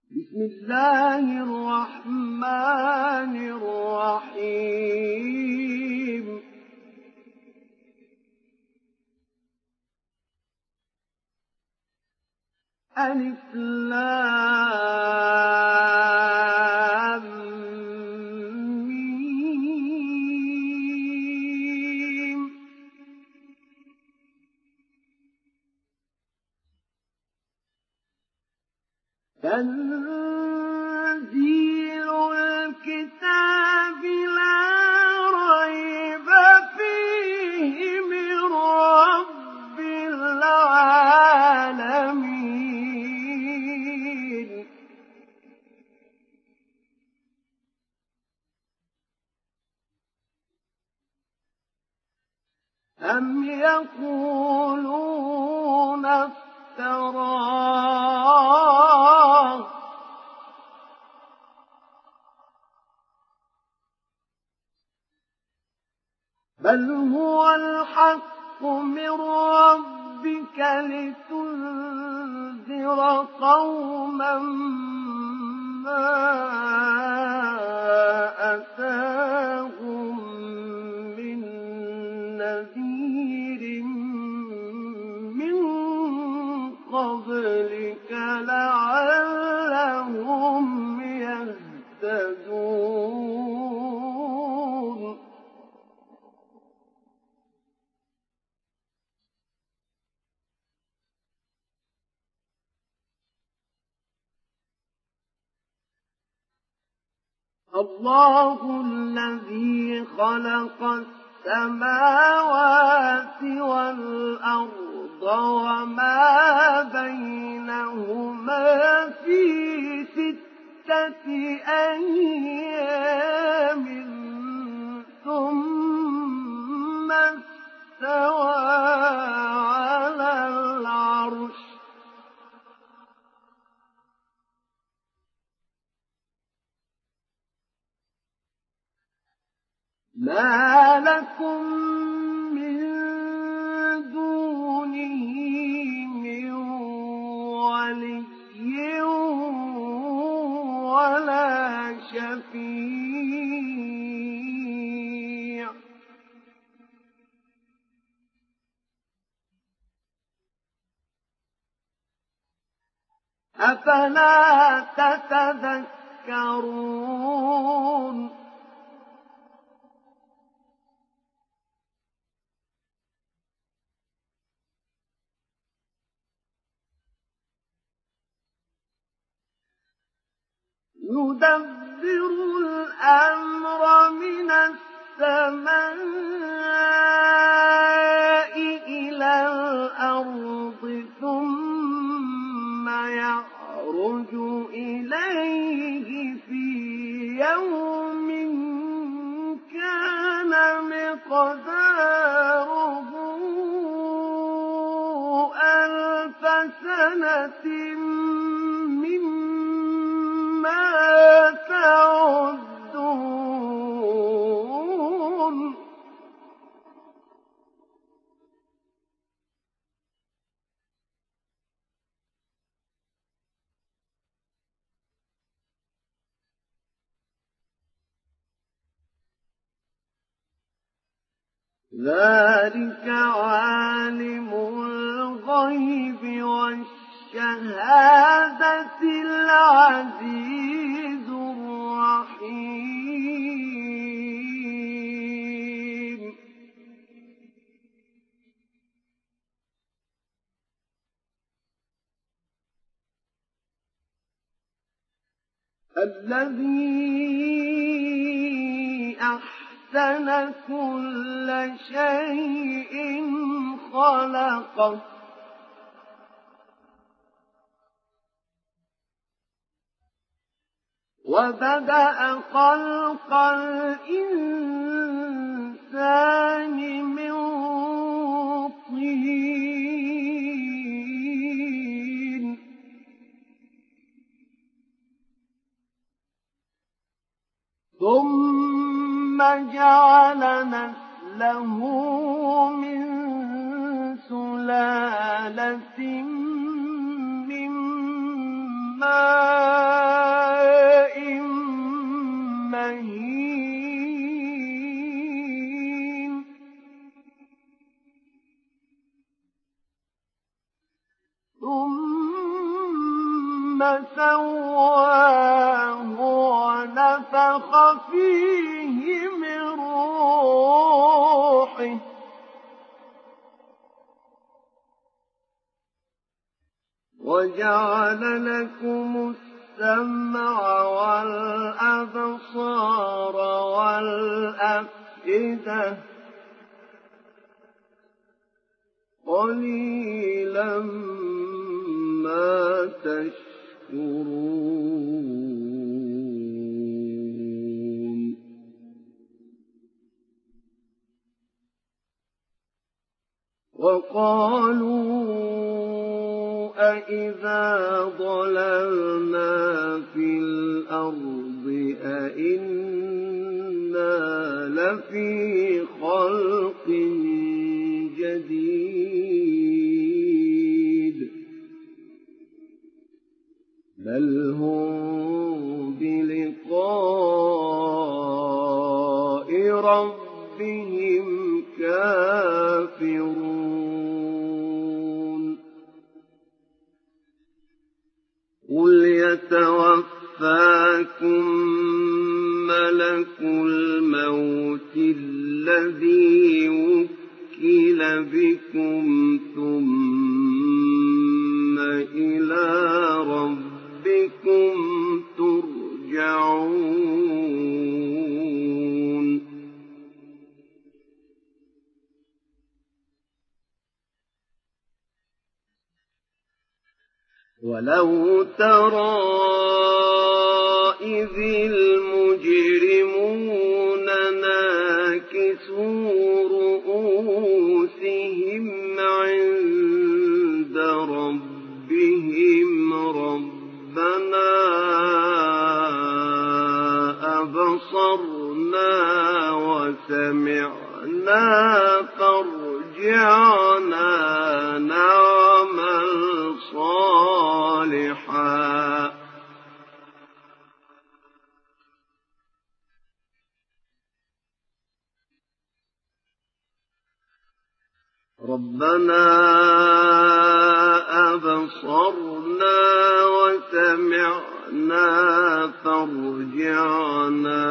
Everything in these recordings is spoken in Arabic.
بسم الله الرحمن الرحيم ألف لام ميم تنزيل الكتاب لا ريب فيه من رب العالمين أم يقولون افتراه بل هو الحق من ربك لتنذر قوما ما أتاهم من نذير من قبلك لعلهم يهتدون الله الذي خلق السماوات والأرض وما بينهما في 6 أيام ثم استوى على العرش ما لكم من دونه من ولي ولا شفيع أفلا تتذكرون يدبر الأمر من السماء إلى الأرض ثم يعرج إليه في يوم كان مقداره 1000 سنة مما تعدون ذلك عالم الغيب والشهادة العزيز الرحيم الذي أحسن كل شيء خلقه وبدأ خلق الإنسان من طين ثم جعل نسله من سلالة من ماء ثم سواه ونفخ فيه من روحه وجعل لكم السمع والأبصار والأفئدة قليلا ما تشكرون وقالوا أإذا ضللنا في الأرض أإنا لفي خلق جديد بل هم بلقاء ربهم كافرون قل يتوفاكم ملك الموت الذي وكل بكم ثم إلى ربكم ترجعون ولو ترى إذ المجرمون ناكسوا رؤوسهم عند ربهم ربنا أبصرنا وسمعنا فارجعنا نعمل صالحا ربنا أبصرنا وسمعنا فارجعنا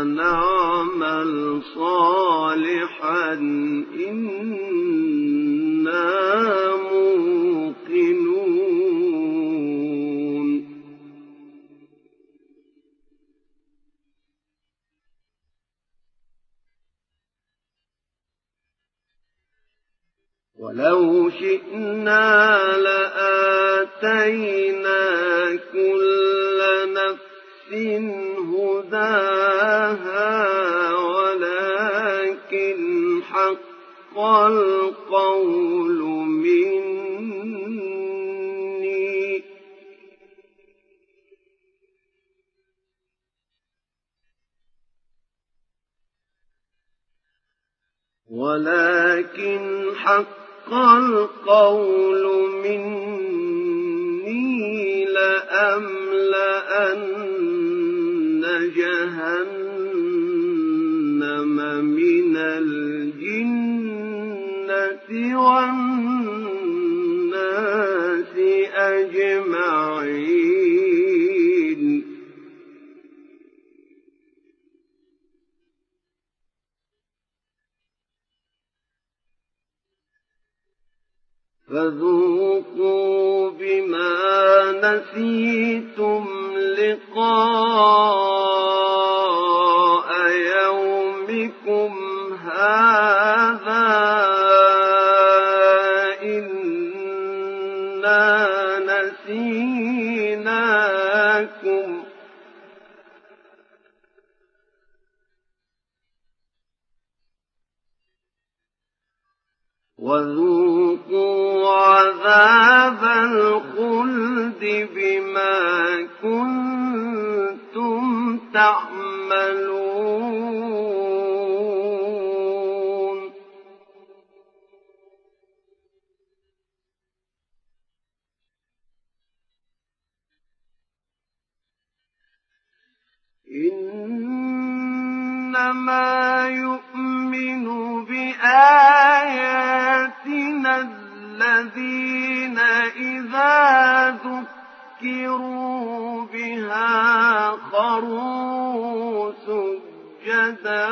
نعمل صالحا إنا موقنون ولو شئنا لآتينا كل نفس هداها ولكن حق القول مني ولكن حق القول مني لأملأن جهنم من الجنة والناس أجمعين فذوقوا بما نسيتم لقاء يومكم هذا إنا نسيناكم وذوقوا عذاب الخلد بما كنتم تعملون إنما يؤمن بآياتنا الذين إذا ذكروا ذكروا بها خروا سجدا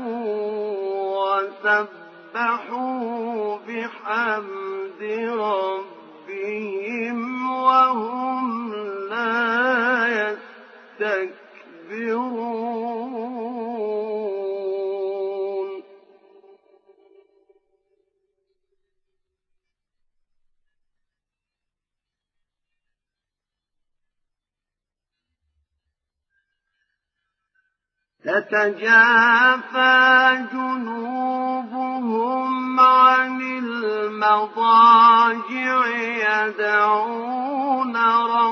وسبحوا بحمد ربهم وهم لا يستكبرون تتجافى جنوبهم عن المضاجع يدعون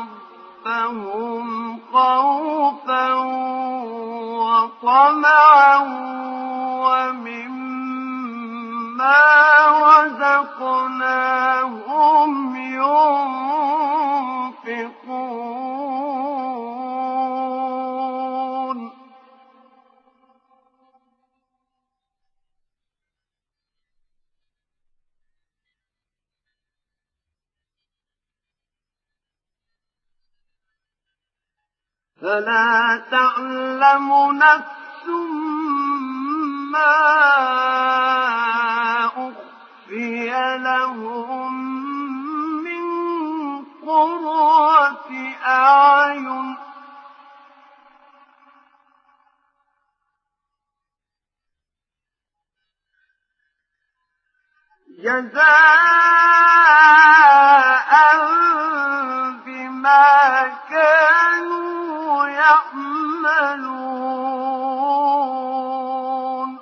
ربهم خوفا وطمعا ومما رزقناهم ينفقون فلا تعلم نفس ما أخفي لهم من قرة أعين جزاء بما كانوا يعملون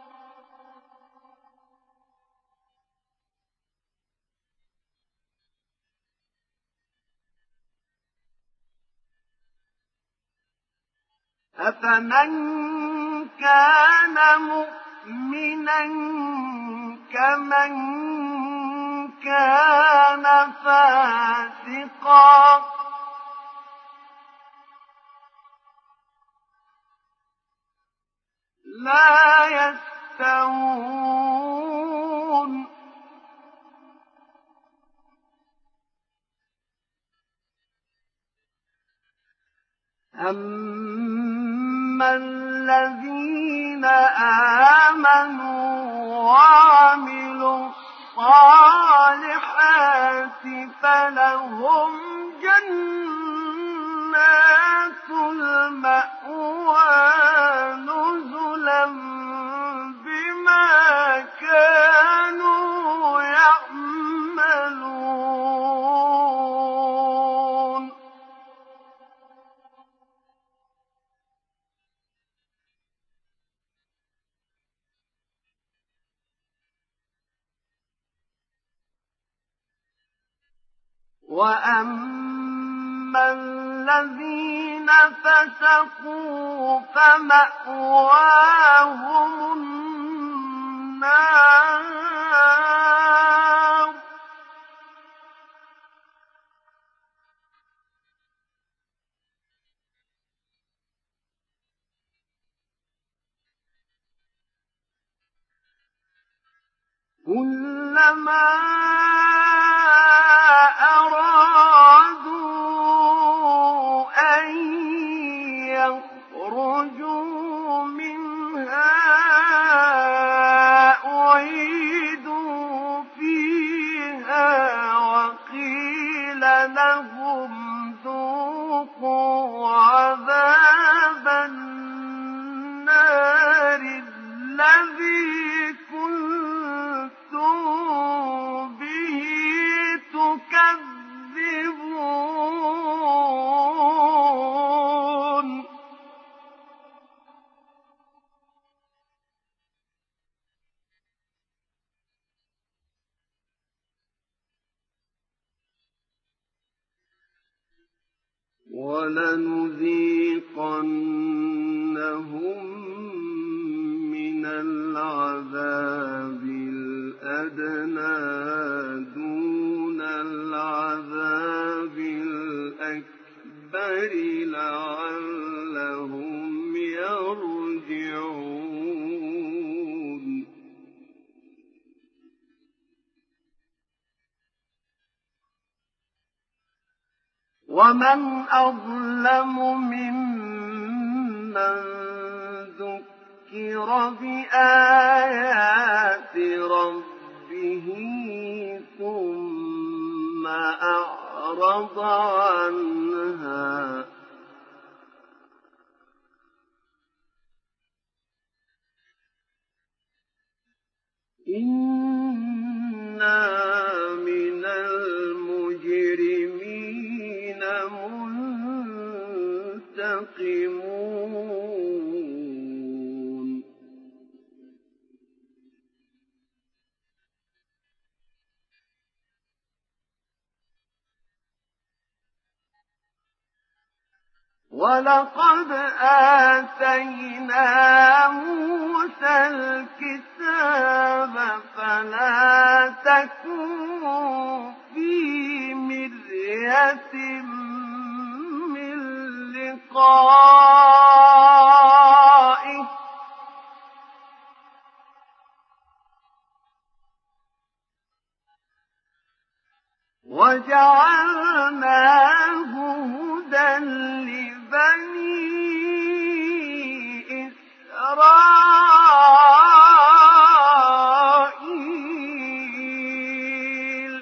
أفمن كان مؤمنا كمن كان فاسقا لا يستوون أما الذين آمنوا وعملوا الصالحات فلهم جنات المأوى نزلا بما كانوا يعملون وأما الذين فسقوا فمأواهم النار كلما أرادوا أن يخرجوا منها أعيدوا فيها وقيل لهم ذوقوا عذاب النار الذي كنتم به تكذبون ولنذيقنهم من العذاب الأدنى دون العذاب الأكبر لعلهم يرجعون ومن أظلم ممن ذكر بآيات ربه ثم أعرض عنها إنا من المجرمين منتقمون ولقد آتينا موسى الكتاب فلا تكن في مرية من لقائه وجعلناه هدى لبني إسرائيل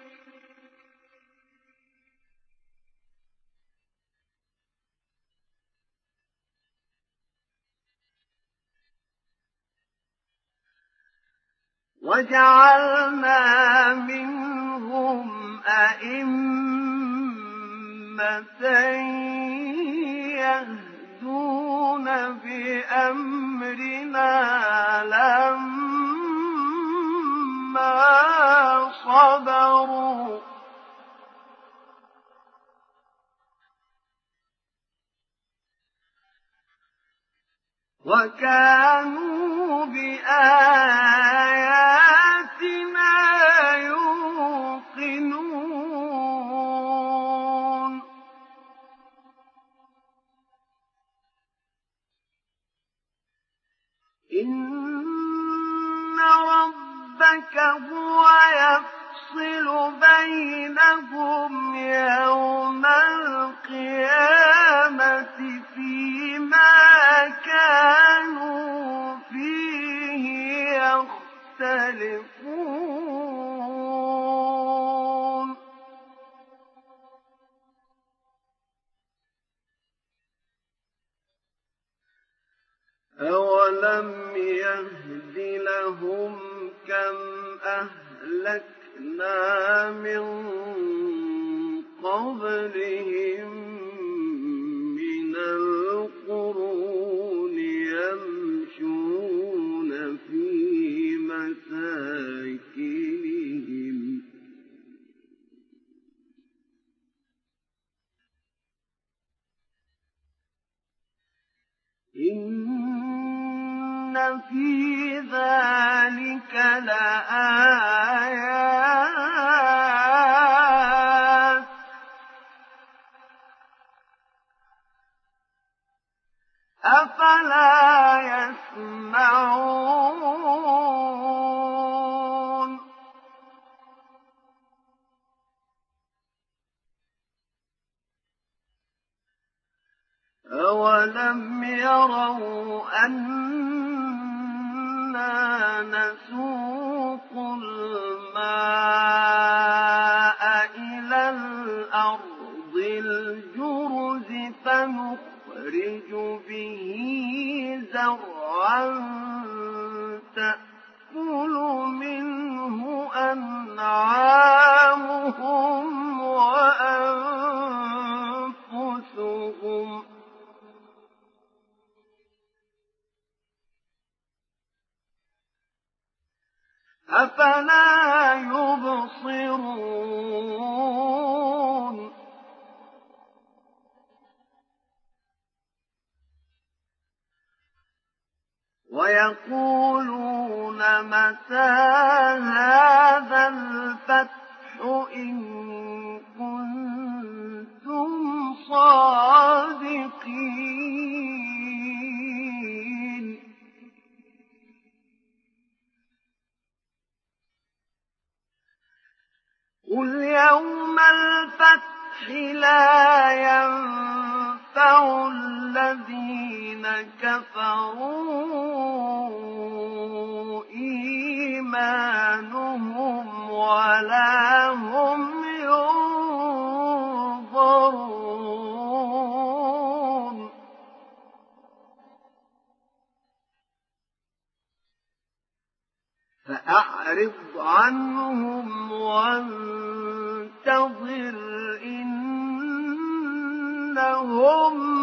وجعلنا منهم أئمة يهدون بأمرنا لما صبروا وكانوا بآياتنا يوقنون إن ربك هو يفصل بينهم يوم القيامة فيما كانوا فيه يختلفون أولم يهد لهم كم أهلكنا من قبلهم من القرون يمشون في مساكنهم إن في ذلك لآيات أفلا يسمعون أولم يروا أنا نسوق الماء إلى الأرض الجرز فنخرج به زرعا تأكل منه أنعامهم وأنفسهم أفلا يبصرون ويقولون متى هذا الفتح إن كنتم صادقين قل يوم الفتح لا ينفع الذين كفروا إيمانهم ولا هم ينظرون فأعرض عنهم وانتظر إنهم